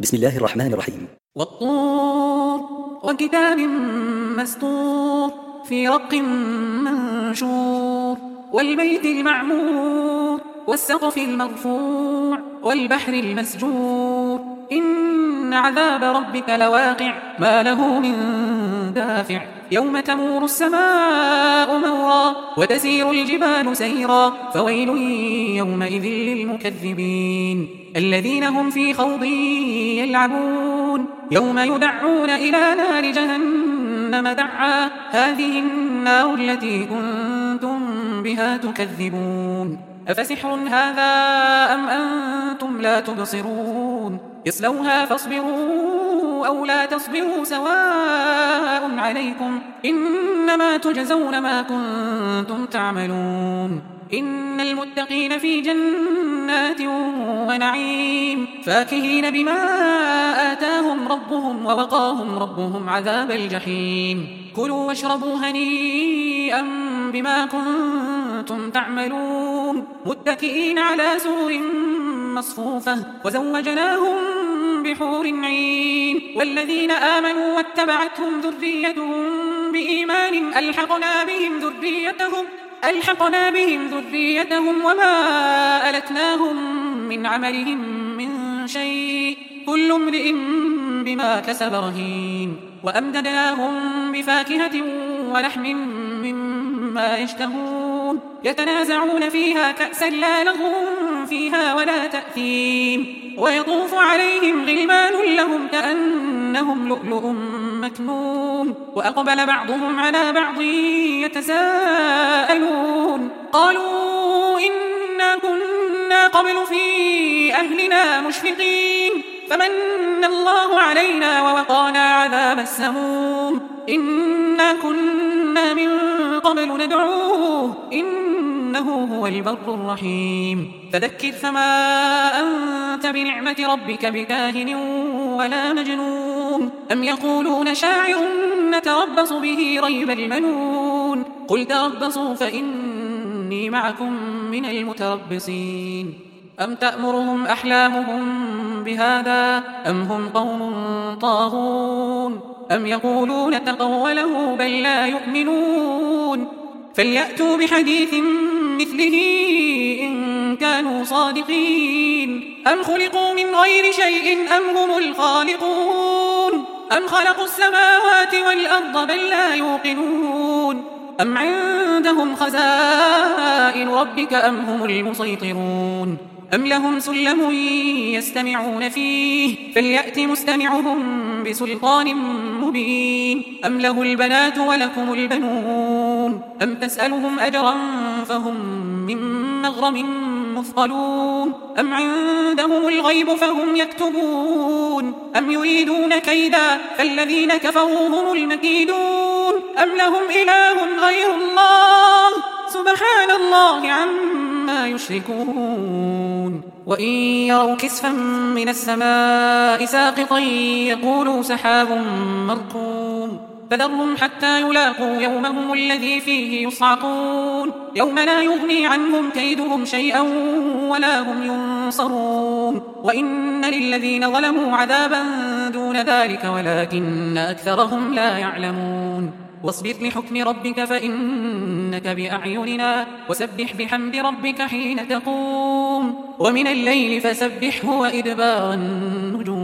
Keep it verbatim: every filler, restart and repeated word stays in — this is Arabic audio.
بسم الله الرحمن الرحيم. والطور وكتاب مسطور في رق منشور والبيت المعمور والسقف المرفوع والبحر المسجور إن عذاب ربك لواقع ما له من دافع يوم تمور السماء مورا وتسير الجبال سيرا فويل يومئذ للمكذبين الذين هم في خوض يلعبون يوم يدعون إلى نار جهنم دعا هذه النار التي كنتم بها تكذبون أفسحر هذا أم أنتم لا تبصرون اصلوها فاصبروا أو لا تصبروا سواء عليكم إنما تجزون ما كنتم تعملون إن المتقين في جنات ونعيم فاكهين بما آتاهم ربهم ووقاهم ربهم عذاب الجحيم كلوا واشربوا هنيئا بما كنتم تعملون متكئين على سرر مصفوفة وزوجناهم بحور عين والذين آمنوا واتبعتهم ذريتهم بإيمان ألحقنا بهم ذريتهم ألحقنا بهم ذريتهم وما ألتناهم من عملهم من شيء كل امرئ بما كسب رهين وأمددناهم بفاكهة ولحم مما يشتهون يتنازعون فيها كأسا لا لغو فيها ولا تأثيم ويطوف عليهم غلمان لهم كأنهم لؤلؤ مكنون وأقبل بعضهم على بعض يتساءلون قالوا إنا كنا قبل في أهلنا مشفقين فمن الله علينا ووقانا عذاب السموم إنا كنا من قبل ندعوه إنه هو البر الرحيم فذكر فما أنت بنعمة ربك بكاهن ولا مجنون أم يقولون شاعر نتربص به ريب المنون قل تربصوا فإني معكم من المتربصين أم تأمرهم أحلامهم بهذا أم هم قوم طاغون أم يقولون تقوله بل لا يؤمنون فليأتوا بحديث مثله إن كانوا صادقين أم خلقوا من غير شيء أم هم الخالقون أم خلقوا السماوات والأرض بل لا يوقنون أم عندهم خزائن ربك أم هم المسيطرون أم لهم سلم يستمعون فيه فليأت مستمعهم بسلطان مبين أم له البنات ولكم البنون أم تسألهم أجرا فهم من مغرم مثقلون أم عندهم الغيب فهم يكتبون أم يريدون كيدا فالذين كفروا هم المكيدون أم لهم إله غير الله سبحان الله عما يشركون وإن يروا كسفا من السماء ساقطا يقولوا سحاب مركوم فذرهم حتى يلاقوا يومهم الذي فيه يصعقون يوم لا يغني عنهم كيدهم شيئا ولا هم ينصرون وإن للذين ظلموا عذابا دون ذلك ولكن أكثرهم لا يعلمون واصبر لحكم ربك فإنك بأعيننا وسبح بحمد ربك حين تقوم ومن الليل فسبحه وإدبار النجوم